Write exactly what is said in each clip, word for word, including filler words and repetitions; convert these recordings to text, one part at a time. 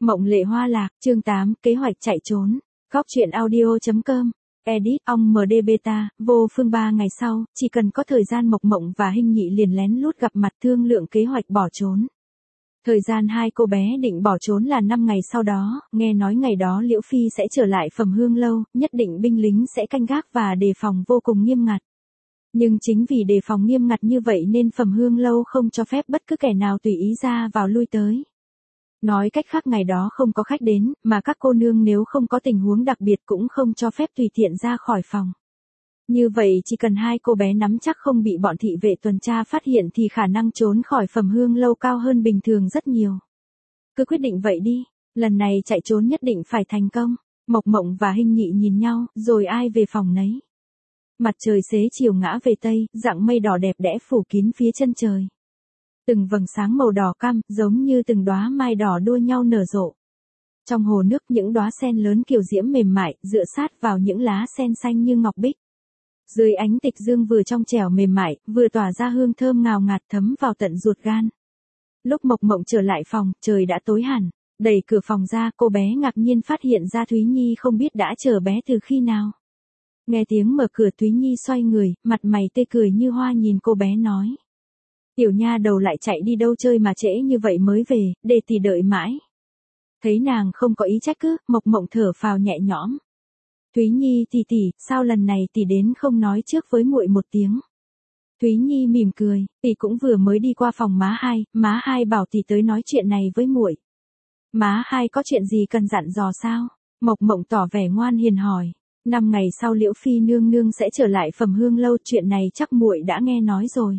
Mộng Lệ Hoa Lạc, chương tám, kế hoạch chạy trốn. Góc truyện audio.com. Edit, ông em đê Beta, vô phương ba ngày sau, chỉ cần có thời gian Mộc Mộng và Hinh Nhị liền lén lút gặp mặt thương lượng kế hoạch bỏ trốn. Thời gian hai cô bé định bỏ trốn là năm ngày sau đó, nghe nói ngày đó Liễu Phi sẽ trở lại Phẩm Hương Lâu, nhất định binh lính sẽ canh gác và đề phòng vô cùng nghiêm ngặt. Nhưng chính vì đề phòng nghiêm ngặt như vậy nên Phẩm Hương Lâu không cho phép bất cứ kẻ nào tùy ý ra vào lui tới. Nói cách khác ngày đó không có khách đến, mà các cô nương nếu không có tình huống đặc biệt cũng không cho phép tùy tiện ra khỏi phòng. Như vậy chỉ cần hai cô bé nắm chắc không bị bọn thị vệ tuần tra phát hiện thì khả năng trốn khỏi Phẩm Hương Lâu cao hơn bình thường rất nhiều. Cứ quyết định vậy đi, lần này chạy trốn nhất định phải thành công. Mộc Mộng và Hinh Nhị nhìn nhau, rồi ai về phòng nấy. Mặt trời xế chiều ngã về tây, dạng mây đỏ đẹp đẽ phủ kín phía chân trời. Từng vầng sáng màu đỏ cam, giống như từng đóa mai đỏ đua nhau nở rộ. Trong hồ nước những đóa sen lớn kiều diễm mềm mại, dựa sát vào những lá sen xanh như ngọc bích. Dưới ánh tịch dương vừa trong trẻo mềm mại, vừa tỏa ra hương thơm ngào ngạt thấm vào tận ruột gan. Lúc Mộc Mộng trở lại phòng, trời đã tối hẳn. Đẩy cửa phòng ra, cô bé ngạc nhiên phát hiện ra Thúy Nhi không biết đã chờ bé từ khi nào. Nghe tiếng mở cửa, Thúy Nhi xoay người, mặt mày tươi cười như hoa nhìn cô bé nói. Tiểu nha đầu lại chạy đi đâu chơi mà trễ như vậy mới về, để tỷ đợi mãi. Thấy nàng không có ý trách cứ, Mộc Mộng thở phào nhẹ nhõm. Thúy Nhi tỷ tỷ, sao lần này tỷ đến không nói trước với muội một tiếng? Thúy Nhi mỉm cười, tỷ cũng vừa mới đi qua phòng má hai, má hai bảo tỷ tới nói chuyện này với muội. Má hai có chuyện gì cần dặn dò sao? Mộc Mộng tỏ vẻ ngoan hiền hỏi. Năm ngày sau Liễu Phi nương nương sẽ trở lại Phẩm Hương Lâu, chuyện này chắc muội đã nghe nói rồi.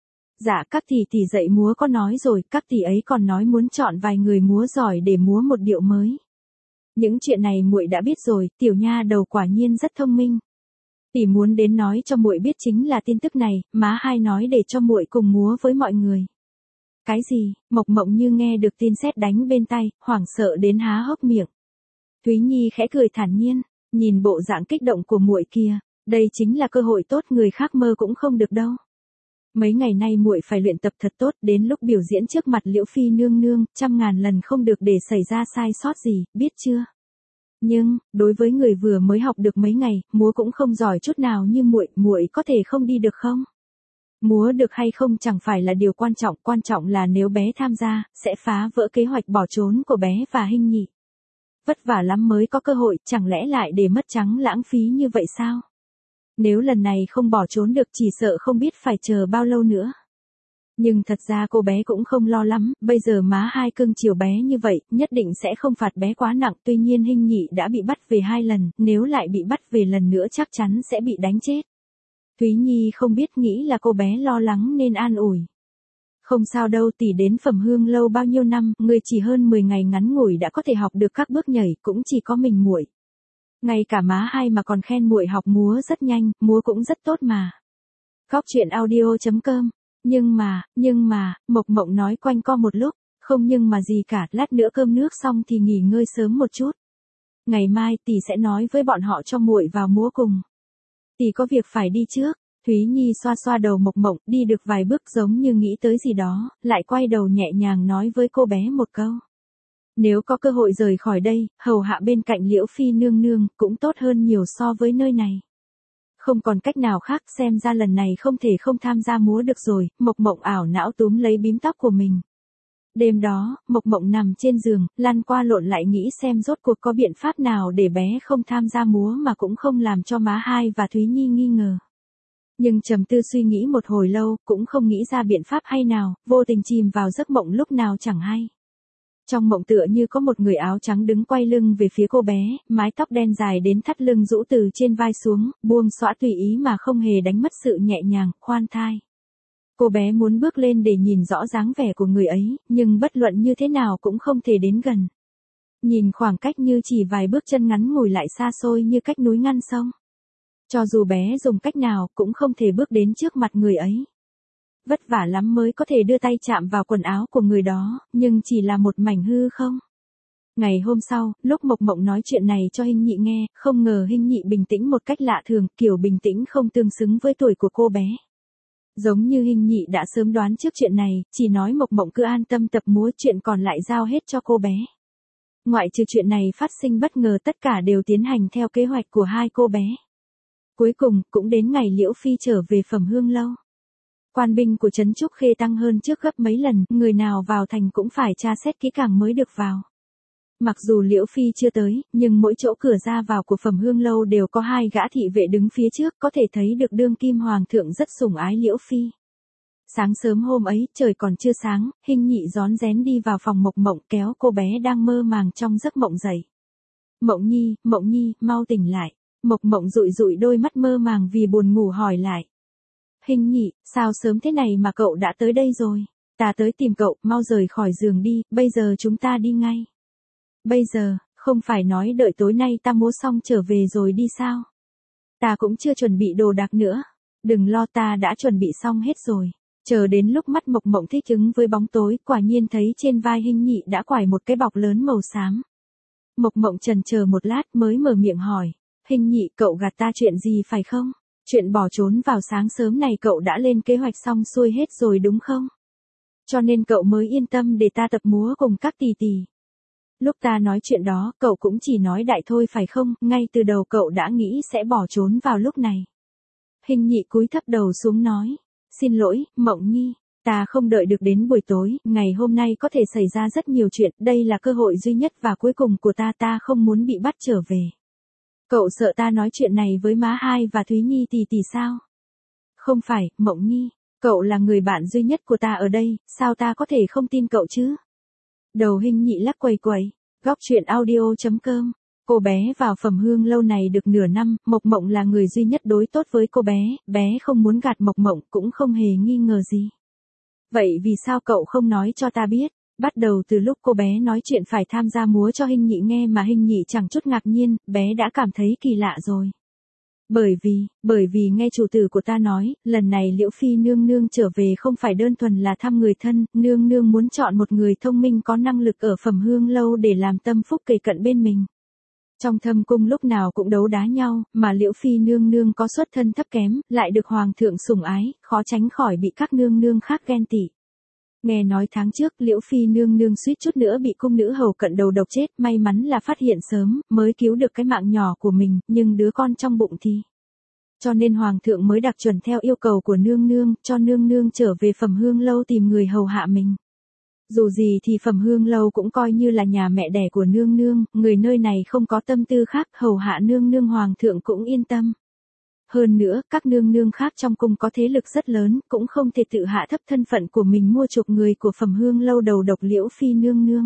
Dạ, các tỷ tỷ dạy múa có nói rồi, các tỷ ấy còn nói muốn chọn vài người múa giỏi để múa một điệu mới. Những chuyện này muội đã biết rồi, tiểu nha đầu quả nhiên rất thông minh. Tỷ muốn đến nói cho muội biết chính là tin tức này, má hai nói để cho muội cùng múa với mọi người. Cái gì? Mộc Mộng như nghe được tin sét đánh bên tai, hoảng sợ đến há hốc miệng. Thúy Nhi khẽ cười thản nhiên, nhìn bộ dạng kích động của muội kia, đây chính là cơ hội tốt người khác mơ cũng không được đâu. Mấy ngày nay muội phải luyện tập thật tốt, đến lúc biểu diễn trước mặt Liễu Phi nương nương, trăm ngàn lần không được để xảy ra sai sót gì, biết chưa? Nhưng, đối với người vừa mới học được mấy ngày, múa cũng không giỏi chút nào như muội, muội có thể không đi được không? Múa được hay không chẳng phải là điều quan trọng, quan trọng là nếu bé tham gia, sẽ phá vỡ kế hoạch bỏ trốn của bé và Hinh Nhị. Vất vả lắm mới có cơ hội, chẳng lẽ lại để mất trắng lãng phí như vậy sao? Nếu lần này không bỏ trốn được chỉ sợ không biết phải chờ bao lâu nữa. Nhưng thật ra cô bé cũng không lo lắm, bây giờ má hai cưng chiều bé như vậy, nhất định sẽ không phạt bé quá nặng. Tuy nhiên Hinh Nhị đã bị bắt về hai lần, nếu lại bị bắt về lần nữa chắc chắn sẽ bị đánh chết. Thúy Nhi không biết nghĩ là cô bé lo lắng nên an ủi. Không sao đâu tỷ, đến Phẩm Hương Lâu bao nhiêu năm, người chỉ hơn mười ngày ngắn ngủi đã có thể học được các bước nhảy, cũng chỉ có mình muội. Ngay cả má hai mà còn khen muội học múa rất nhanh, múa cũng rất tốt mà. Góc truyện audio.com. Nhưng mà, nhưng mà, Mộc Mộng nói quanh co một lúc, không nhưng mà gì cả, lát nữa cơm nước xong thì nghỉ ngơi sớm một chút. Ngày mai tỷ sẽ nói với bọn họ cho muội vào múa cùng. Tỷ có việc phải đi trước. Thúy Nhi xoa xoa đầu Mộc Mộng, đi được vài bước giống như nghĩ tới gì đó, lại quay đầu nhẹ nhàng nói với cô bé một câu. Nếu có cơ hội rời khỏi đây, hầu hạ bên cạnh Liễu Phi nương nương, cũng tốt hơn nhiều so với nơi này. Không còn cách nào khác, xem ra lần này không thể không tham gia múa được rồi. Mộc Mộng ảo não túm lấy bím tóc của mình. Đêm đó, Mộc Mộng nằm trên giường, lăn qua lộn lại nghĩ xem rốt cuộc có biện pháp nào để bé không tham gia múa mà cũng không làm cho má hai và Thúy Nhi nghi ngờ. Nhưng trầm tư suy nghĩ một hồi lâu, cũng không nghĩ ra biện pháp hay nào, vô tình chìm vào giấc mộng lúc nào chẳng hay. Trong mộng tựa như có một người áo trắng đứng quay lưng về phía cô bé, mái tóc đen dài đến thắt lưng rũ từ trên vai xuống, buông xõa tùy ý mà không hề đánh mất sự nhẹ nhàng, khoan thai. Cô bé muốn bước lên để nhìn rõ dáng vẻ của người ấy, nhưng bất luận như thế nào cũng không thể đến gần. Nhìn khoảng cách như chỉ vài bước chân ngắn ngủi lại xa xôi như cách núi ngăn sông. Cho dù bé dùng cách nào cũng không thể bước đến trước mặt người ấy. Vất vả lắm mới có thể đưa tay chạm vào quần áo của người đó, nhưng chỉ là một mảnh hư không. Ngày hôm sau, lúc Mộc Mộng nói chuyện này cho Hinh Nhị nghe, không ngờ Hinh Nhị bình tĩnh một cách lạ thường, kiểu bình tĩnh không tương xứng với tuổi của cô bé. Giống như Hinh Nhị đã sớm đoán trước chuyện này, chỉ nói Mộc Mộng cứ an tâm tập múa, chuyện còn lại giao hết cho cô bé. Ngoại trừ chuyện này phát sinh bất ngờ, tất cả đều tiến hành theo kế hoạch của hai cô bé. Cuối cùng, cũng đến ngày Liễu Phi trở về Phẩm Hương Lâu. Quan binh của trấn Trúc Khê tăng hơn trước gấp mấy lần, người nào vào thành cũng phải tra xét kỹ càng mới được vào. Mặc dù Liễu Phi chưa tới, nhưng mỗi chỗ cửa ra vào của Phẩm Hương Lâu đều có hai gã thị vệ đứng phía trước, có thể thấy được đương kim hoàng thượng rất sủng ái Liễu Phi. Sáng sớm hôm ấy, trời còn chưa sáng, Hinh Nhị rón rén đi vào phòng Mộc Mộng, kéo cô bé đang mơ màng trong giấc mộng dậy. Mộng Nhi, Mộng Nhi, mau tỉnh lại. Mộc Mộng dụi dụi đôi mắt mơ màng vì buồn ngủ hỏi lại. Hinh Nhị, sao sớm thế này mà cậu đã tới đây rồi? Ta tới tìm cậu, mau rời khỏi giường đi, bây giờ chúng ta đi ngay. Bây giờ, không phải nói đợi tối nay ta múa xong trở về rồi đi sao? Ta cũng chưa chuẩn bị đồ đạc nữa. Đừng lo, ta đã chuẩn bị xong hết rồi. Chờ đến lúc mắt Mộc Mộng thích ứng với bóng tối, quả nhiên thấy trên vai Hinh Nhị đã quải một cái bọc lớn màu xám. Mộc Mộng chần chờ một lát mới mở miệng hỏi. Hinh Nhị, cậu gạt ta chuyện gì phải không? Chuyện bỏ trốn vào sáng sớm này cậu đã lên kế hoạch xong xuôi hết rồi đúng không? Cho nên cậu mới yên tâm để ta tập múa cùng các tỷ tỷ. Lúc ta nói chuyện đó, cậu cũng chỉ nói đại thôi phải không? Ngay từ đầu cậu đã nghĩ sẽ bỏ trốn vào lúc này. Hinh Nhị cúi thấp đầu xuống nói. Xin lỗi, Mộng Nhi. Ta không đợi được đến buổi tối, ngày hôm nay có thể xảy ra rất nhiều chuyện, đây là cơ hội duy nhất và cuối cùng của ta, ta không muốn bị bắt trở về. Cậu sợ ta nói chuyện này với má hai và Thúy Nhi tỷ tỷ sao? Không phải, Mộng Nhi, cậu là người bạn duy nhất của ta ở đây, sao ta có thể không tin cậu chứ? Đầu Hinh Nhị lắc quầy quầy, góc chuyện audio chấm com. Cô bé vào Phẩm Hương Lâu này được nửa năm, Mộc Mộng là người duy nhất đối tốt với cô bé, bé không muốn gạt Mộc Mộng cũng không hề nghi ngờ gì. Vậy vì sao cậu không nói cho ta biết? Bắt đầu từ lúc cô bé nói chuyện phải tham gia múa cho Hinh Nhị nghe mà Hinh Nhị chẳng chút ngạc nhiên, bé đã cảm thấy kỳ lạ rồi. Bởi vì, bởi vì nghe chủ tử của ta nói, lần này Liễu Phi nương nương trở về không phải đơn thuần là thăm người thân, nương nương muốn chọn một người thông minh có năng lực ở Phẩm Hương Lâu để làm tâm phúc kề cận bên mình. Trong thâm cung lúc nào cũng đấu đá nhau, mà Liễu Phi nương nương có xuất thân thấp kém, lại được hoàng thượng sủng ái, khó tránh khỏi bị các nương nương khác ghen tị. Nghe nói tháng trước Liễu Phi nương nương suýt chút nữa bị cung nữ hầu cận đầu độc chết, may mắn là phát hiện sớm, mới cứu được cái mạng nhỏ của mình, nhưng đứa con trong bụng thì... Cho nên hoàng thượng mới đặc chuẩn theo yêu cầu của nương nương, cho nương nương trở về Phẩm Hương Lâu tìm người hầu hạ mình. Dù gì thì Phẩm Hương Lâu cũng coi như là nhà mẹ đẻ của nương nương, người nơi này không có tâm tư khác, hầu hạ nương nương hoàng thượng cũng yên tâm. Hơn nữa, các nương nương khác trong cung có thế lực rất lớn, cũng không thể tự hạ thấp thân phận của mình mua chuộc người của Phẩm Hương Lâu đầu độc Liễu Phi nương nương.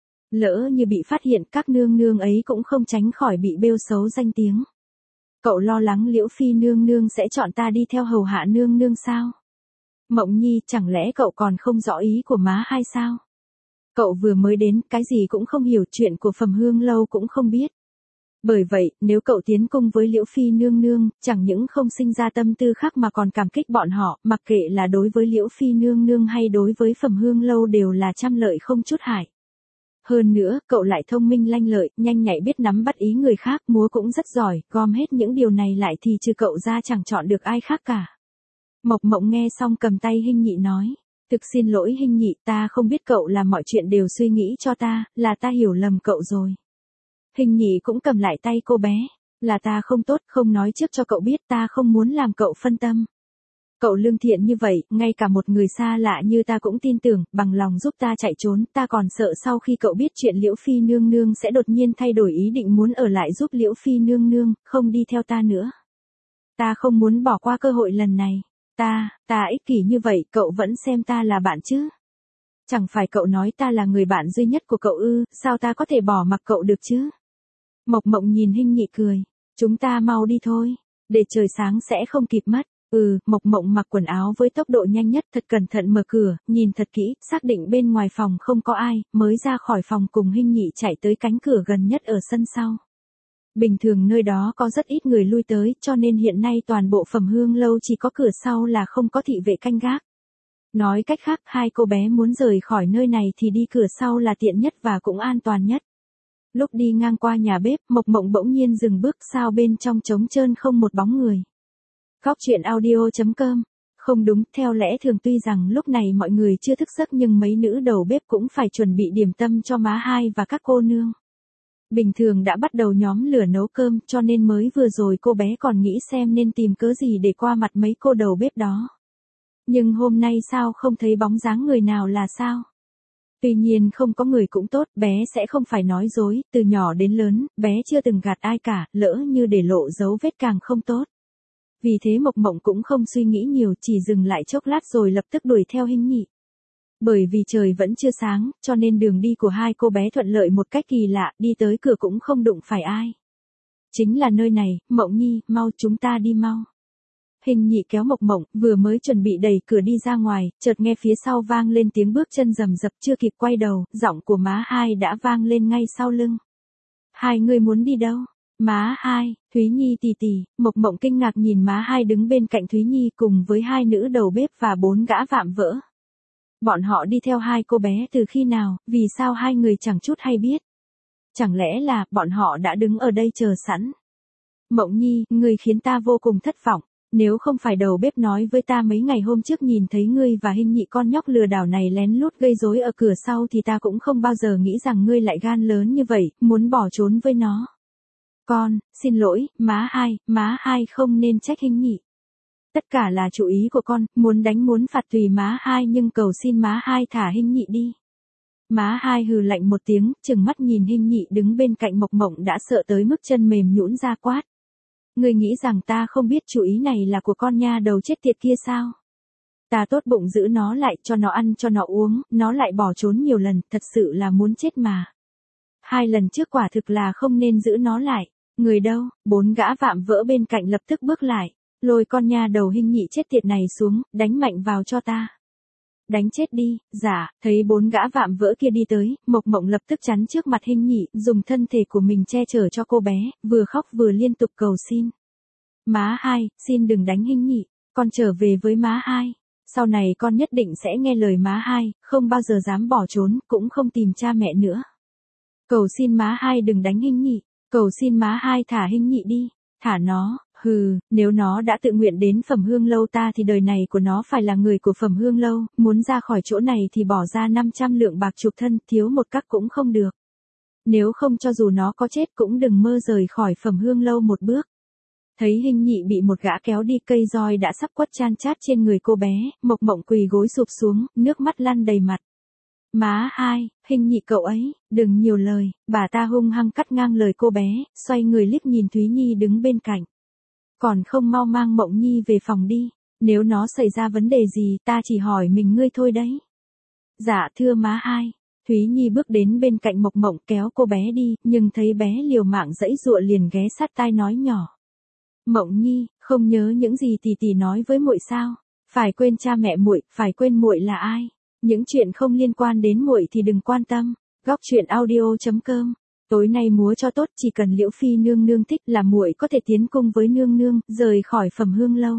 Lỡ như bị phát hiện, các nương nương ấy cũng không tránh khỏi bị bêu xấu danh tiếng. Cậu lo lắng Liễu Phi nương nương sẽ chọn ta đi theo hầu hạ nương nương sao? Mộng Nhi, chẳng lẽ cậu còn không rõ ý của má hay sao? Cậu vừa mới đến, cái gì cũng không hiểu, chuyện của Phẩm Hương Lâu cũng không biết. Bởi vậy, nếu cậu tiến cung với Liễu Phi nương nương, chẳng những không sinh ra tâm tư khác mà còn cảm kích bọn họ, mặc kệ là đối với Liễu Phi nương nương hay đối với Phẩm Hương Lâu đều là trăm lợi không chút hại. Hơn nữa, cậu lại thông minh lanh lợi, nhanh nhạy biết nắm bắt ý người khác, múa cũng rất giỏi, gom hết những điều này lại thì trừ cậu ra chẳng chọn được ai khác cả. Mộc Mộng nghe xong cầm tay Hinh Nhị nói, thực xin lỗi Hinh Nhị, ta không biết cậu làm mọi chuyện đều suy nghĩ cho ta, là ta hiểu lầm cậu rồi. Hinh Nhị cũng cầm lại tay cô bé, là ta không tốt, không nói trước cho cậu biết, ta không muốn làm cậu phân tâm. Cậu lương thiện như vậy, ngay cả một người xa lạ như ta cũng tin tưởng, bằng lòng giúp ta chạy trốn, ta còn sợ sau khi cậu biết chuyện Liễu Phi nương nương sẽ đột nhiên thay đổi ý định muốn ở lại giúp Liễu Phi nương nương, không đi theo ta nữa. Ta không muốn bỏ qua cơ hội lần này. Ta, ta ích kỷ như vậy, cậu vẫn xem ta là bạn chứ? Chẳng phải cậu nói ta là người bạn duy nhất của cậu ư, sao ta có thể bỏ mặc cậu được chứ? Mộc Mộng nhìn Hinh Nhị cười, chúng ta mau đi thôi, để trời sáng sẽ không kịp mất. Ừ, Mộc Mộng mặc quần áo với tốc độ nhanh nhất, thật cẩn thận mở cửa, nhìn thật kỹ, xác định bên ngoài phòng không có ai, mới ra khỏi phòng cùng Hinh Nhị chạy tới cánh cửa gần nhất ở sân sau. Bình thường nơi đó có rất ít người lui tới, cho nên hiện nay toàn bộ Phẩm Hương Lâu chỉ có cửa sau là không có thị vệ canh gác. Nói cách khác, hai cô bé muốn rời khỏi nơi này thì đi cửa sau là tiện nhất và cũng an toàn nhất. Lúc đi ngang qua nhà bếp, Mộc Mộng bỗng nhiên dừng bước, sao bên trong trống trơn không một bóng người. Góc chuyện audio chấm com Không đúng, theo lẽ thường tuy rằng lúc này mọi người chưa thức giấc nhưng mấy nữ đầu bếp cũng phải chuẩn bị điểm tâm cho má hai và các cô nương. Bình thường đã bắt đầu nhóm lửa nấu cơm cho nên mới vừa rồi cô bé còn nghĩ xem nên tìm cớ gì để qua mặt mấy cô đầu bếp đó. Nhưng hôm nay sao không thấy bóng dáng người nào là sao? Tuy nhiên không có người cũng tốt, bé sẽ không phải nói dối, từ nhỏ đến lớn, bé chưa từng gạt ai cả, lỡ như để lộ dấu vết càng không tốt. Vì thế Mộc Mộng cũng không suy nghĩ nhiều, chỉ dừng lại chốc lát rồi lập tức đuổi theo Hinh Nhị. Bởi vì trời vẫn chưa sáng, cho nên đường đi của hai cô bé thuận lợi một cách kỳ lạ, đi tới cửa cũng không đụng phải ai. Chính là nơi này, Mộng Nhi, mau chúng ta đi mau. Hinh Nhị kéo Mộc Mộng, vừa mới chuẩn bị đẩy cửa đi ra ngoài, chợt nghe phía sau vang lên tiếng bước chân rầm rập, chưa kịp quay đầu, giọng của má hai đã vang lên ngay sau lưng. Hai người muốn đi đâu? Má hai, Thúy Nhi tì tì, Mộc Mộng kinh ngạc nhìn má hai đứng bên cạnh Thúy Nhi cùng với hai nữ đầu bếp và bốn gã vạm vỡ. Bọn họ đi theo hai cô bé từ khi nào, vì sao hai người chẳng chút hay biết? Chẳng lẽ là bọn họ đã đứng ở đây chờ sẵn? Mộng Nhi, người khiến ta vô cùng thất vọng. Nếu không phải đầu bếp nói với ta mấy ngày hôm trước nhìn thấy ngươi và Hinh Nhị con nhóc lừa đảo này lén lút gây rối ở cửa sau thì ta cũng không bao giờ nghĩ rằng ngươi lại gan lớn như vậy, muốn bỏ trốn với nó. Con, xin lỗi, má hai, má hai không nên trách Hinh Nhị. Tất cả là chủ ý của con, muốn đánh muốn phạt tùy má hai nhưng cầu xin má hai thả Hinh Nhị đi. Má hai hừ lạnh một tiếng, trừng mắt nhìn Hinh Nhị đứng bên cạnh Mộc Mộng đã sợ tới mức chân mềm nhũn ra quát. Ngươi nghĩ rằng ta không biết chủ ý này là của con nha đầu chết tiệt kia sao? Ta tốt bụng giữ nó lại, cho nó ăn cho nó uống, nó lại bỏ trốn nhiều lần, thật sự là muốn chết mà. Hai lần trước quả thực là không nên giữ nó lại. Người đâu? Bốn gã vạm vỡ bên cạnh lập tức bước lại, lôi con nha đầu Hinh Nhị chết tiệt này xuống, đánh mạnh vào cho ta. Đánh chết đi, dạ, thấy bốn gã vạm vỡ kia đi tới, Mộc Mộng lập tức chắn trước mặt Hinh Nhị, dùng thân thể của mình che chở cho cô bé, vừa khóc vừa liên tục cầu xin. Má hai, xin đừng đánh Hinh Nhị, con trở về với má hai. Sau này con nhất định sẽ nghe lời má hai, không bao giờ dám bỏ trốn, cũng không tìm cha mẹ nữa. Cầu xin má hai đừng đánh Hinh Nhị, cầu xin má hai thả Hinh Nhị đi, thả nó. Hừ, nếu nó đã tự nguyện đến Phẩm Hương Lâu ta thì đời này của nó phải là người của Phẩm Hương Lâu, muốn ra khỏi chỗ này thì bỏ ra năm trăm lượng bạc chuộc thân, thiếu một các cũng không được. Nếu không cho dù nó có chết cũng đừng mơ rời khỏi Phẩm Hương Lâu một bước. Thấy Hinh Nhị bị một gã kéo đi, cây roi đã sắp quất chan chát trên người cô bé, Mộc Mộng quỳ gối sụp xuống, nước mắt lăn đầy mặt. Má hai, Hinh Nhị cậu ấy, đừng nhiều lời, bà ta hung hăng cắt ngang lời cô bé, xoay người liếc nhìn Thúy Nhi đứng bên cạnh. Còn không mau mang Mộng Nhi về phòng đi, nếu nó xảy ra vấn đề gì ta chỉ hỏi mình ngươi thôi đấy. Dạ thưa má hai. Thúy Nhi bước đến bên cạnh Mộc Mộng kéo cô bé đi, nhưng thấy bé liều mạng giãy giụa liền ghé sát tai nói nhỏ. Mộng Nhi, không nhớ những gì tỷ tỷ nói với muội sao? Phải quên cha mẹ muội, phải quên muội là ai? Những chuyện không liên quan đến muội thì đừng quan tâm. Góc truyện audio chấm com. Tối nay múa cho tốt, chỉ cần Liễu Phi nương nương thích là muội có thể tiến cung với nương nương, rời khỏi Phẩm Hương Lâu.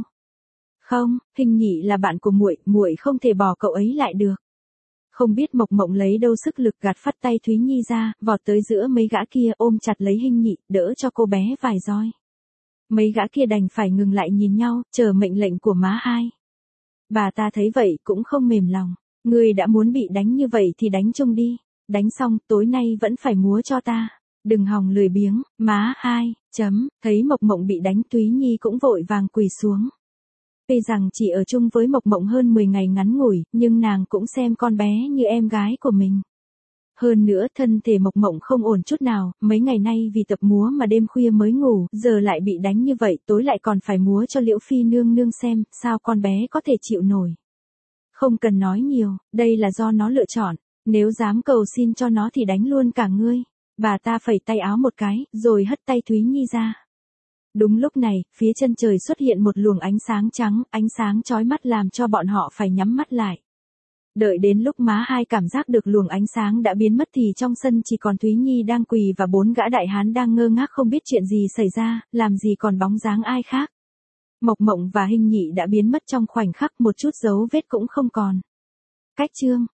Không, Hinh Nhị là bạn của muội, muội không thể bỏ cậu ấy lại được. Không biết Mộc Mộng lấy đâu sức lực gạt phắt tay Thúy Nhi ra, vọt tới giữa mấy gã kia ôm chặt lấy Hinh Nhị, đỡ cho cô bé vài roi. Mấy gã kia đành phải ngừng lại nhìn nhau, chờ mệnh lệnh của má hai. Bà ta thấy vậy cũng không mềm lòng, người đã muốn bị đánh như vậy thì đánh chung đi. Đánh xong, tối nay vẫn phải múa cho ta. Đừng hòng lười biếng, má hai, chấm, thấy Mộc Mộng bị đánh Thúy Nhi cũng vội vàng quỳ xuống. Tuy rằng chỉ ở chung với Mộc Mộng hơn mười ngày ngắn ngủi, nhưng nàng cũng xem con bé như em gái của mình. Hơn nữa thân thể Mộc Mộng không ổn chút nào, mấy ngày nay vì tập múa mà đêm khuya mới ngủ, giờ lại bị đánh như vậy, tối lại còn phải múa cho Liễu Phi nương nương xem, sao con bé có thể chịu nổi. Không cần nói nhiều, đây là do nó lựa chọn. Nếu dám cầu xin cho nó thì đánh luôn cả ngươi. Bà ta phẩy tay áo một cái, rồi hất tay Thúy Nhi ra. Đúng lúc này, phía chân trời xuất hiện một luồng ánh sáng trắng, ánh sáng chói mắt làm cho bọn họ phải nhắm mắt lại. Đợi đến lúc má hai cảm giác được luồng ánh sáng đã biến mất thì trong sân chỉ còn Thúy Nhi đang quỳ và bốn gã đại hán đang ngơ ngác không biết chuyện gì xảy ra, làm gì còn bóng dáng ai khác. Mộc Mộng và Hinh Nhị đã biến mất trong khoảnh khắc, một chút dấu vết cũng không còn. Cách chương